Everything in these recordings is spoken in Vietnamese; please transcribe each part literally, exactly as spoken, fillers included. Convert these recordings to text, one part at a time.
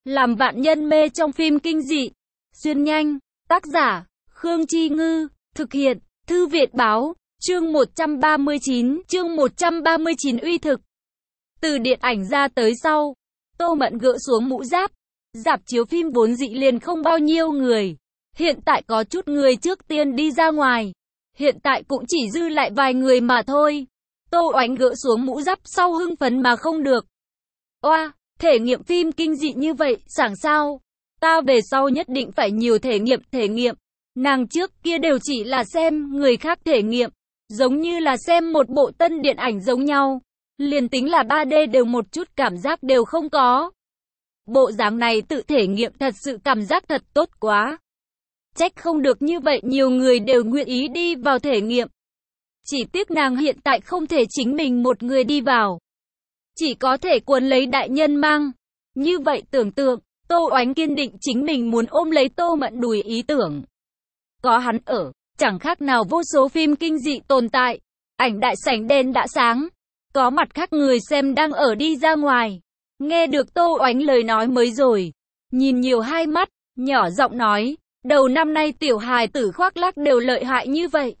Làm vạn nhân mê trong phim kinh dị. Xuyên nhanh. Tác giả, Khương Chi Ngư. Thực hiện, Thư Viện Báo. Chương một trăm ba mươi chín. Chương một trăm ba mươi chín uy thực. Từ điện ảnh ra tới sau, Tô Mẫn gỡ xuống mũ giáp. Rạp chiếu phim vốn dĩ liền không bao nhiêu người. Hiện tại có chút người trước tiên đi ra ngoài. Hiện tại cũng chỉ dư lại vài người mà thôi. Tô Oánh gỡ xuống mũ giáp sau hưng phấn mà không được. Oa, thể nghiệm phim kinh dị như vậy, sảng sao? Ta về sau nhất định phải nhiều thể nghiệm, thể nghiệm. Nàng trước kia đều chỉ là xem người khác thể nghiệm, giống như là xem một bộ tân điện ảnh giống nhau. Liền tính là ba D đều một chút cảm giác đều không có. Bộ dáng này tự thể nghiệm thật sự cảm giác thật tốt quá. Trách không được như vậy nhiều người đều nguyện ý đi vào thể nghiệm. Chỉ tiếc nàng hiện tại không thể chính mình một người đi vào. Chỉ có thể cuốn lấy đại nhân mang. Như vậy tưởng tượng, Tô Oánh kiên định chính mình muốn ôm lấy Tô Mẫn đùi ý tưởng. Có hắn ở, chẳng khác nào vô số phim kinh dị tồn tại. Ảnh đại sảnh đèn đã sáng. Có mặt khác người xem đang ở đi ra ngoài. Nghe được Tô Oánh lời nói mới rồi. Nhìn nhiều hai mắt, nhỏ giọng nói. Đầu năm nay tiểu hài tử khoác lác đều lợi hại như vậy.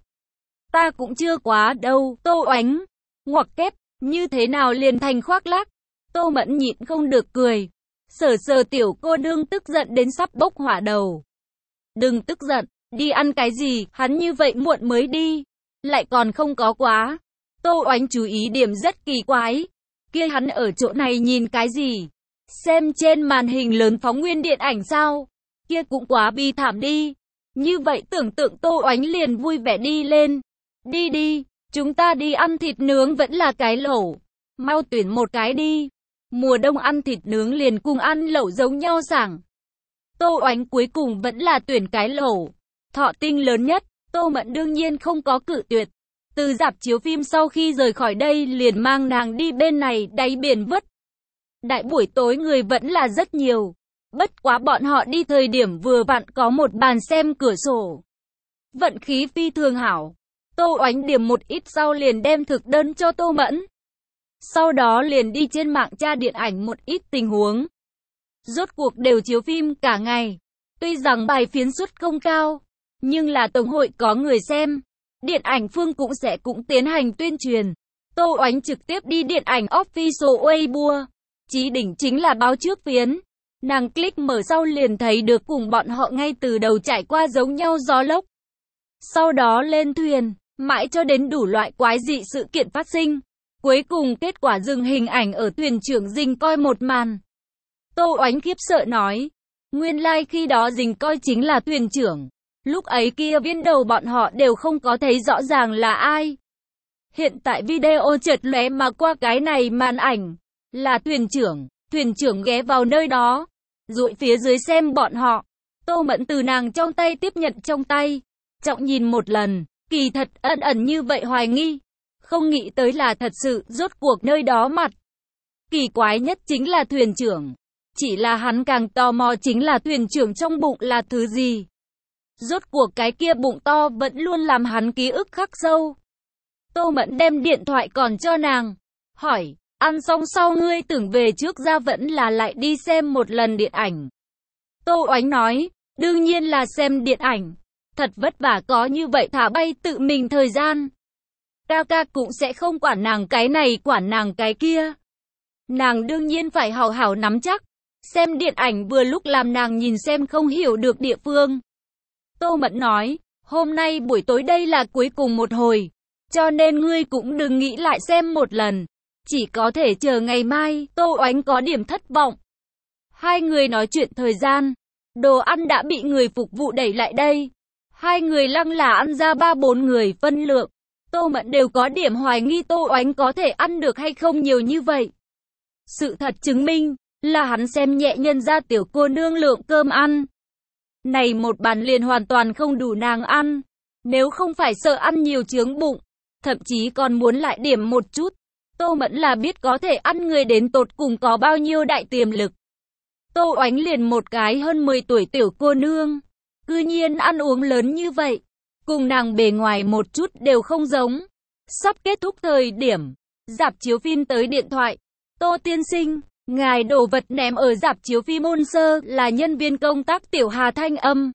Ta cũng chưa quá đâu, Tô Oánh. Ngoặc kép, như thế nào liền thành khoác lác? Tô Mẫn nhịn không được cười. Sờ sờ tiểu cô nương tức giận đến sắp bốc hỏa đầu. Đừng tức giận, đi ăn cái gì, hắn như vậy muộn mới đi. Lại còn không có quá. Tô Oánh chú ý điểm rất kỳ quái. Kia hắn ở chỗ này nhìn cái gì? Xem trên màn hình lớn phóng nguyên điện ảnh sao? Kia cũng quá bi thảm đi. Như vậy tưởng tượng Tô Oánh liền vui vẻ đi lên. Đi đi, chúng ta đi ăn thịt nướng vẫn là cái lẩu. Mau tuyển một cái đi. Mùa đông ăn thịt nướng liền cùng ăn lẩu giống nhau sảng. Tô Oánh cuối cùng vẫn là tuyển cái lẩu. Thọ tinh lớn nhất, Tô Mẫn đương nhiên không có cự tuyệt. Từ rạp chiếu phim sau khi rời khỏi đây liền mang nàng đi bên này đáy biển vứt. Đại buổi tối người vẫn là rất nhiều. Bất quá bọn họ đi thời điểm vừa vặn có một bàn xem cửa sổ. Vận khí phi thường hảo. Tô Oánh điểm một ít sau liền đem thực đơn cho Tô Mẫn. Sau đó liền đi trên mạng tra điện ảnh một ít tình huống. Rốt cuộc đều chiếu phim cả ngày. Tuy rằng bài phiến suất không cao, nhưng là tổng hội có người xem. Điện ảnh phương cũng sẽ cũng tiến hành tuyên truyền. Tô Oánh trực tiếp đi điện ảnh official Weibo. Chí đỉnh chính là báo trước phiến. Nàng click mở sau liền thấy được cùng bọn họ ngay từ đầu trải qua giống nhau gió lốc. Sau đó lên thuyền, mãi cho đến đủ loại quái dị sự kiện phát sinh. Cuối cùng kết quả dừng hình ảnh ở thuyền trưởng Dình coi một màn. Tô Oánh khiếp sợ nói. Nguyên lai like khi đó Dình coi chính là thuyền trưởng. Lúc ấy kia viên đầu bọn họ đều không có thấy rõ ràng là ai. Hiện tại video chợt lóe mà qua cái này màn ảnh. Là thuyền trưởng. Thuyền trưởng ghé vào nơi đó. Dụi phía dưới xem bọn họ. Tô Mẫn từ nàng trong tay tiếp nhận trong tay. Trọng nhìn một lần. Kỳ thật ẩn ẩn như vậy hoài nghi. Không nghĩ tới là thật sự rốt cuộc nơi đó mặt. Kỳ quái nhất chính là thuyền trưởng. Chỉ là hắn càng tò mò chính là thuyền trưởng trong bụng là thứ gì. Rốt cuộc cái kia bụng to vẫn luôn làm hắn ký ức khắc sâu. Tô Mẫn đem điện thoại còn cho nàng. Hỏi, ăn xong sau ngươi tưởng về trước ra vẫn là lại đi xem một lần điện ảnh. Tô Oánh nói, đương nhiên là xem điện ảnh. Thật vất vả có như vậy thả bay tự mình thời gian. Ca ca cũng sẽ không quản nàng cái này quản nàng cái kia. Nàng đương nhiên phải hào hảo nắm chắc. Xem điện ảnh vừa lúc làm nàng nhìn xem không hiểu được địa phương. Tô Mẫn nói, hôm nay buổi tối đây là cuối cùng một hồi. Cho nên ngươi cũng đừng nghĩ lại xem một lần. Chỉ có thể chờ ngày mai. Tô Oánh có điểm thất vọng. Hai người nói chuyện thời gian. Đồ ăn đã bị người phục vụ đẩy lại đây. Hai người lăng là ăn ra ba bốn người phân lượng. Tô Mẫn đều có điểm hoài nghi Tô Oánh có thể ăn được hay không nhiều như vậy. Sự thật chứng minh là hắn xem nhẹ nhân ra tiểu cô nương lượng cơm ăn. Này một bàn liền hoàn toàn không đủ nàng ăn. Nếu không phải sợ ăn nhiều chướng bụng, thậm chí còn muốn lại điểm một chút. Tô Mẫn là biết có thể ăn người đến tột cùng có bao nhiêu đại tiềm lực. Tô Oánh liền một cái hơn mười tuổi tiểu cô nương. Cư nhiên ăn uống lớn như vậy. Cùng nàng bề ngoài một chút đều không giống. Sắp kết thúc thời điểm. Rạp chiếu phim tới điện thoại. Tô tiên sinh, Ngài đồ vật ném ở rạp chiếu phim Môn Sơ là nhân viên công tác Tiểu Hà thanh âm.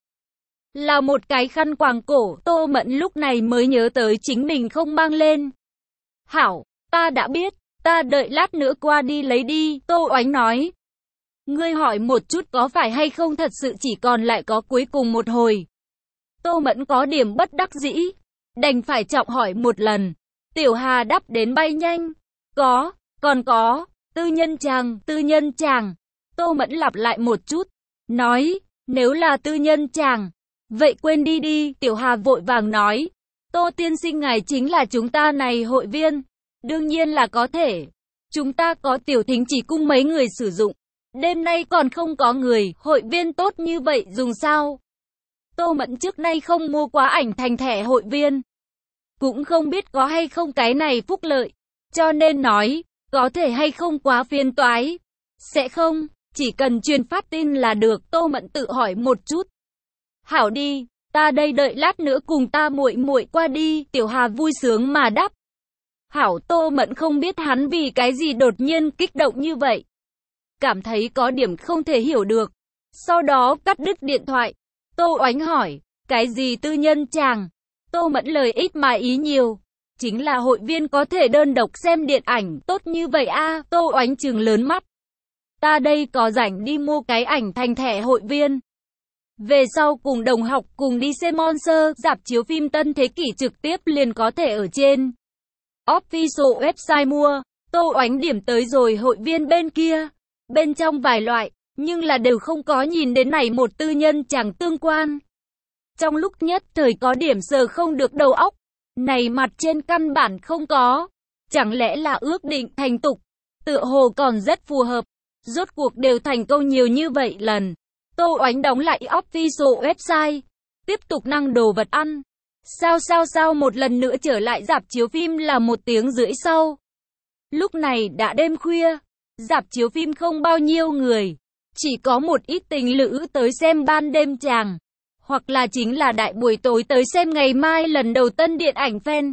Là một cái khăn quàng cổ, Tô Mẫn lúc này mới nhớ tới chính mình không mang lên. Hảo, ta đã biết, ta đợi lát nữa qua đi lấy đi, Tô Oánh nói. Ngươi hỏi một chút có phải hay không thật sự chỉ còn lại có cuối cùng một hồi. Tô Mẫn có điểm bất đắc dĩ, đành phải trọng hỏi một lần. Tiểu Hà đáp đến bay nhanh. Có, còn có, tư nhân chàng, tư nhân chàng. Tô Mẫn lặp lại một chút, nói, nếu là tư nhân chàng, vậy quên đi đi, Tiểu Hà vội vàng nói. Tô tiên sinh ngài chính là chúng ta này hội viên. Đương nhiên là có thể. Chúng ta có tiểu thính chỉ cung mấy người sử dụng. Đêm nay còn không có người, hội viên tốt như vậy dùng sao? Tô Mẫn trước nay không mua quá ảnh thành thẻ hội viên. Cũng không biết có hay không cái này phúc lợi. Cho nên nói, có thể hay không quá phiền toái. Sẽ không, chỉ cần truyền phát tin là được, Tô Mẫn tự hỏi một chút. Hảo đi, ta đây đợi lát nữa cùng ta muội muội qua đi, Tiểu Hà vui sướng mà đáp. Hảo, Tô Mẫn không biết hắn vì cái gì đột nhiên kích động như vậy. Cảm thấy có điểm không thể hiểu được. Sau đó cắt đứt điện thoại. Tô Oánh hỏi, cái gì tư nhân chàng? Tô Mẫn lời ít mà ý nhiều. Chính là hội viên có thể đơn độc xem điện ảnh tốt như vậy a à, Tô Oánh trừng lớn mắt. Ta đây có rảnh đi mua cái ảnh thành thẻ hội viên. Về sau cùng đồng học cùng đi xem Monster, rạp chiếu phim Tân Thế Kỷ trực tiếp liền có thể ở trên official website mua. Tô Oánh điểm tới rồi hội viên bên kia. Bên trong vài loại, nhưng là đều không có nhìn đến này một tư nhân chẳng tương quan. Trong lúc nhất thời có điểm sờ không được đầu óc. Này mặt trên căn bản không có. Chẳng lẽ là ước định thành tục? Tựa hồ còn rất phù hợp. Rốt cuộc đều thành công nhiều như vậy lần. Tô Oánh đóng lại official website. Tiếp tục năng đồ vật ăn. Sao sao sao một lần nữa trở lại rạp chiếu phim là một tiếng rưỡi sau. Lúc này đã đêm khuya. Rạp chiếu phim không bao nhiêu người. Chỉ có một ít tình lữ tới xem ban đêm chàng. Hoặc là chính là đại buổi tối tới xem ngày mai lần đầu tân điện ảnh fan.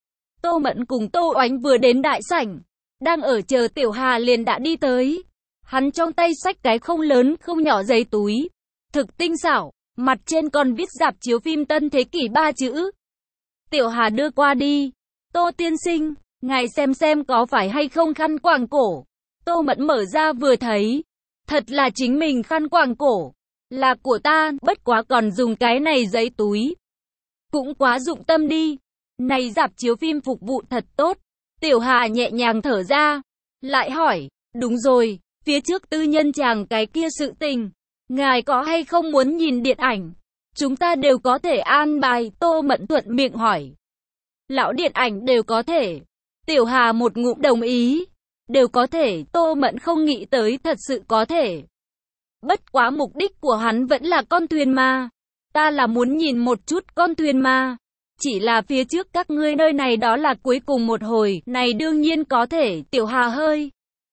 Tô Mẫn cùng Tô Oánh vừa đến đại sảnh. Đang ở chờ Tiểu Hà liền đã đi tới. Hắn trong tay xách cái không lớn không nhỏ giấy túi. Thực tinh xảo. Mặt trên còn viết rạp chiếu phim Tân Thế Kỷ ba chữ. Tiểu Hà đưa qua đi. Tô tiên sinh, ngài xem xem có phải hay không khăn quàng cổ. Tô Mẫn mở ra vừa thấy. Thật là chính mình khăn quàng cổ. Là của ta, bất quá còn dùng cái này giấy túi. Cũng quá dụng tâm đi. Này rạp chiếu phim phục vụ thật tốt. Tiểu Hà nhẹ nhàng thở ra. Lại hỏi, đúng rồi, phía trước tư nhân chàng cái kia sự tình. Ngài có hay không muốn nhìn điện ảnh? Chúng ta đều có thể an bài, Tô Mẫn thuận miệng hỏi. Lão điện ảnh đều có thể. Tiểu Hà một ngụm đồng ý. Đều có thể, Tô Mẫn không nghĩ tới thật sự có thể. Bất quá mục đích của hắn vẫn là con thuyền ma. Ta là muốn nhìn một chút con thuyền ma. Chỉ là phía trước các ngươi nơi này đó là cuối cùng một hồi, này đương nhiên có thể, Tiểu Hà hơi.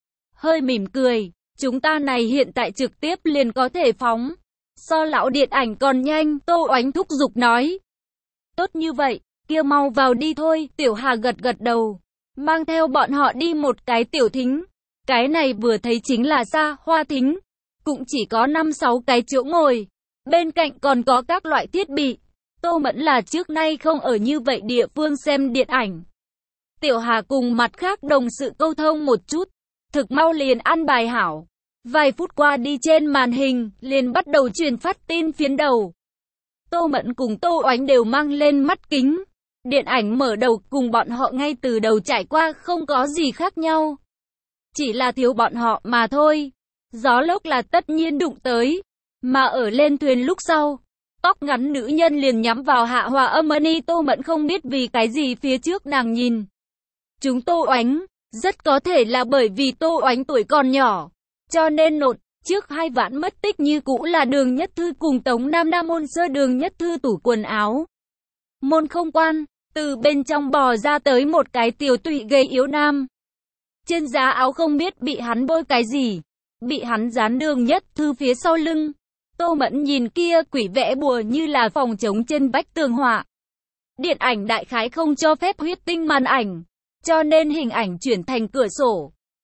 Hơi mỉm cười, chúng ta này hiện tại trực tiếp liền có thể phóng. So lão điện ảnh còn nhanh, Tô Oánh thúc giục nói. Tốt như vậy, kia mau vào đi thôi, Tiểu Hà gật gật đầu. Mang theo bọn họ đi một cái tiểu thính. Cái này vừa thấy chính là xa hoa thính. Cũng chỉ có năm sáu cái chỗ ngồi. Bên cạnh còn có các loại thiết bị. Tô Mẫn là trước nay không ở như vậy địa phương xem điện ảnh. Tiểu Hà cùng mặt khác đồng sự câu thông một chút. Thực mau liền ăn bài hảo. Vài phút qua đi trên màn hình, liền bắt đầu truyền phát tin phiến đầu. Tô Mẫn cùng Tô Oánh đều mang lên mắt kính. Điện ảnh mở đầu cùng bọn họ ngay từ đầu trải qua không có gì khác nhau. Chỉ là thiếu bọn họ mà thôi. Gió lốc là tất nhiên đụng tới. Mà ở lên thuyền lúc sau, tóc ngắn nữ nhân liền nhắm vào Hạ Hòa Âm Ni. Tô Mẫn không biết vì cái gì phía trước nàng nhìn chúng Tô Oánh. Rất có thể là bởi vì Tô Oánh tuổi còn nhỏ. Cho nên nột, trước hai vãn mất tích như cũ là Đường Nhất Thư cùng Tống Nam Nam Môn Sơ. Đường Nhất Thư tủ quần áo. Môn không quan, từ bên trong bò ra tới một cái tiểu tụy gầy yếu nam. Trên giá áo không biết bị hắn bôi cái gì. Bị hắn dán Đường Nhất Thư phía sau lưng. Tô Mẫn nhìn kia quỷ vẽ bùa như là phòng chống trên vách tường họa. Điện ảnh đại khái không cho phép huyết tinh màn ảnh. Cho nên hình ảnh chuyển thành cửa sổ.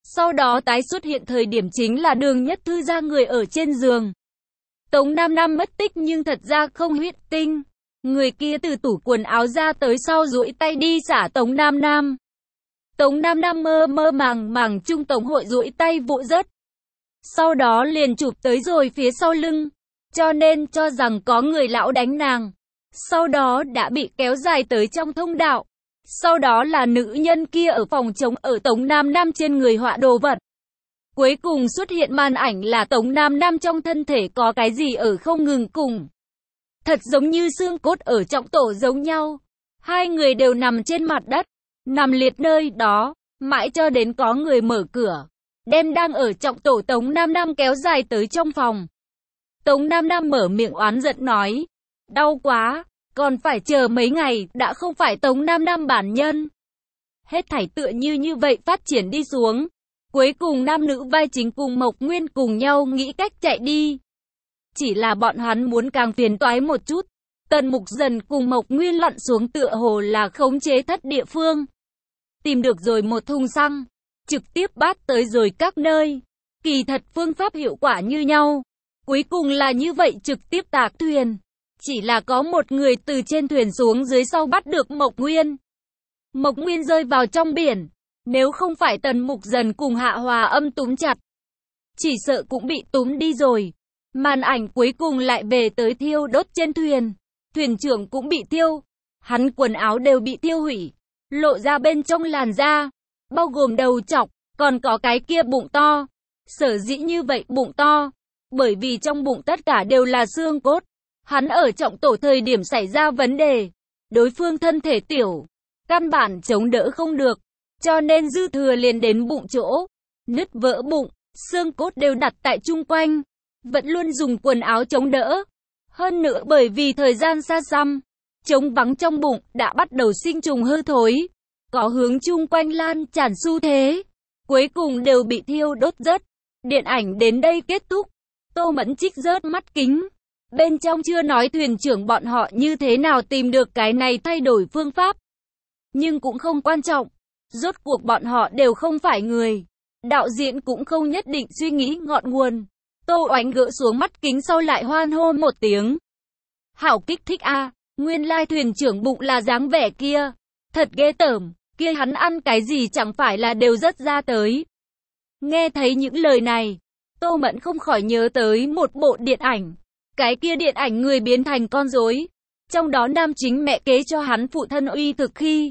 Sau đó tái xuất hiện thời điểm chính là Đường Nhất Thư ra người ở trên giường. Tống Nam Nam mất tích nhưng thật ra không huyết tinh. Người kia từ tủ quần áo ra tới sau duỗi tay đi xả Tống Nam Nam. Tống Nam Nam mơ mơ màng màng Trung Tống Hội duỗi tay vỗ rớt. Sau đó liền chụp tới rồi phía sau lưng. Cho nên cho rằng có người lão đánh nàng. Sau đó đã bị kéo dài tới trong thông đạo. Sau đó là nữ nhân kia ở phòng trống ở Tống Nam Nam trên người họa đồ vật. Cuối cùng xuất hiện màn ảnh là Tống Nam Nam trong thân thể có cái gì ở không ngừng cùng. Thật giống như xương cốt ở trọng tổ giống nhau. Hai người đều nằm trên mặt đất, nằm liệt nơi đó, mãi cho đến có người mở cửa, đem đang ở trọng tổ Tống Nam Nam kéo dài tới trong phòng. Tống Nam Nam mở miệng oán giận nói, đau quá, còn phải chờ mấy ngày, đã không phải Tống Nam Nam bản nhân. Hết thảy tựa như như vậy phát triển đi xuống. Cuối cùng nam nữ vai chính cùng Mộc Nguyên cùng nhau nghĩ cách chạy đi. Chỉ là bọn hắn muốn càng phiền toái một chút. Tần Mục Dần cùng Mộc Nguyên lặn xuống tựa hồ là khống chế thất địa phương. Tìm được rồi một thùng xăng, trực tiếp bắt tới rồi các nơi. Kỳ thật phương pháp hiệu quả như nhau. Cuối cùng là như vậy trực tiếp tạc thuyền. Chỉ là có một người từ trên thuyền xuống dưới sau bắt được Mộc Nguyên. Mộc Nguyên rơi vào trong biển. Nếu không phải Tần Mục Dần cùng Hạ Hòa Âm túm chặt, chỉ sợ cũng bị túm đi rồi. Màn ảnh cuối cùng lại về tới thiêu đốt trên thuyền. Thuyền trưởng cũng bị thiêu. Hắn quần áo đều bị thiêu hủy. Lộ ra bên trong làn da. Bao gồm đầu trọc, còn có cái kia bụng to. Sở dĩ như vậy bụng to. Bởi vì trong bụng tất cả đều là xương cốt. Hắn ở trọng tổ thời điểm xảy ra vấn đề. Đối phương thân thể tiểu. Căn bản chống đỡ không được. Cho nên dư thừa liền đến bụng chỗ. Nứt vỡ bụng. Xương cốt đều đặt tại chung quanh. Vẫn luôn dùng quần áo chống đỡ. Hơn nữa bởi vì thời gian xa xăm, trống vắng trong bụng đã bắt đầu sinh trùng hư thối. Có hướng chung quanh lan tràn xu thế. Cuối cùng đều bị thiêu đốt rớt. Điện ảnh đến đây kết thúc. Tô Mẫn Trích rớt mắt kính. Bên trong chưa nói thuyền trưởng bọn họ như thế nào tìm được cái này thay đổi phương pháp. Nhưng cũng không quan trọng. Rốt cuộc bọn họ đều không phải người. Đạo diễn cũng không nhất định suy nghĩ ngọn nguồn. Tô Oánh gỡ xuống mắt kính sau lại hoan hô một tiếng. Hảo kích thích a, à, nguyên lai thuyền trưởng bụng là dáng vẻ kia. Thật ghê tởm, kia hắn ăn cái gì chẳng phải là đều rất ra tới. Nghe thấy những lời này, Tô Mẫn không khỏi nhớ tới một bộ điện ảnh. Cái kia điện ảnh người biến thành con rối. Trong đó nam chính mẹ kế cho hắn phụ thân uy thực khi.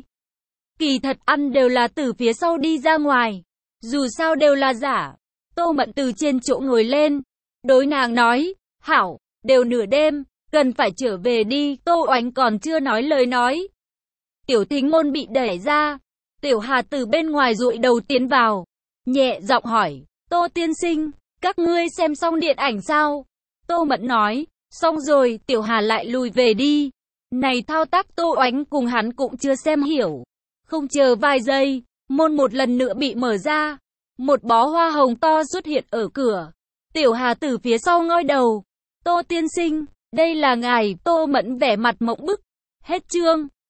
Kỳ thật ăn đều là từ phía sau đi ra ngoài. Dù sao đều là giả. Tô Mẫn từ trên chỗ ngồi lên. Đối nàng nói, hảo, đều nửa đêm, cần phải trở về đi. Tô Oánh còn chưa nói lời nói. Tiểu Thính môn bị đẩy ra. Tiểu Hà từ bên ngoài dụi đầu tiến vào. Nhẹ giọng hỏi, Tô tiên sinh, các ngươi xem xong điện ảnh sao? Tô Mẫn nói, xong rồi. Tiểu Hà lại lùi về đi. Này thao tác Tô Oánh cùng hắn cũng chưa xem hiểu. Không chờ vài giây, môn một lần nữa bị mở ra. Một bó hoa hồng to xuất hiện ở cửa. Tiểu Hà từ phía sau ngoi đầu. Tô tiên sinh, đây là ngài. Tô Mẫn vẻ mặt mộng bức. Hết chương.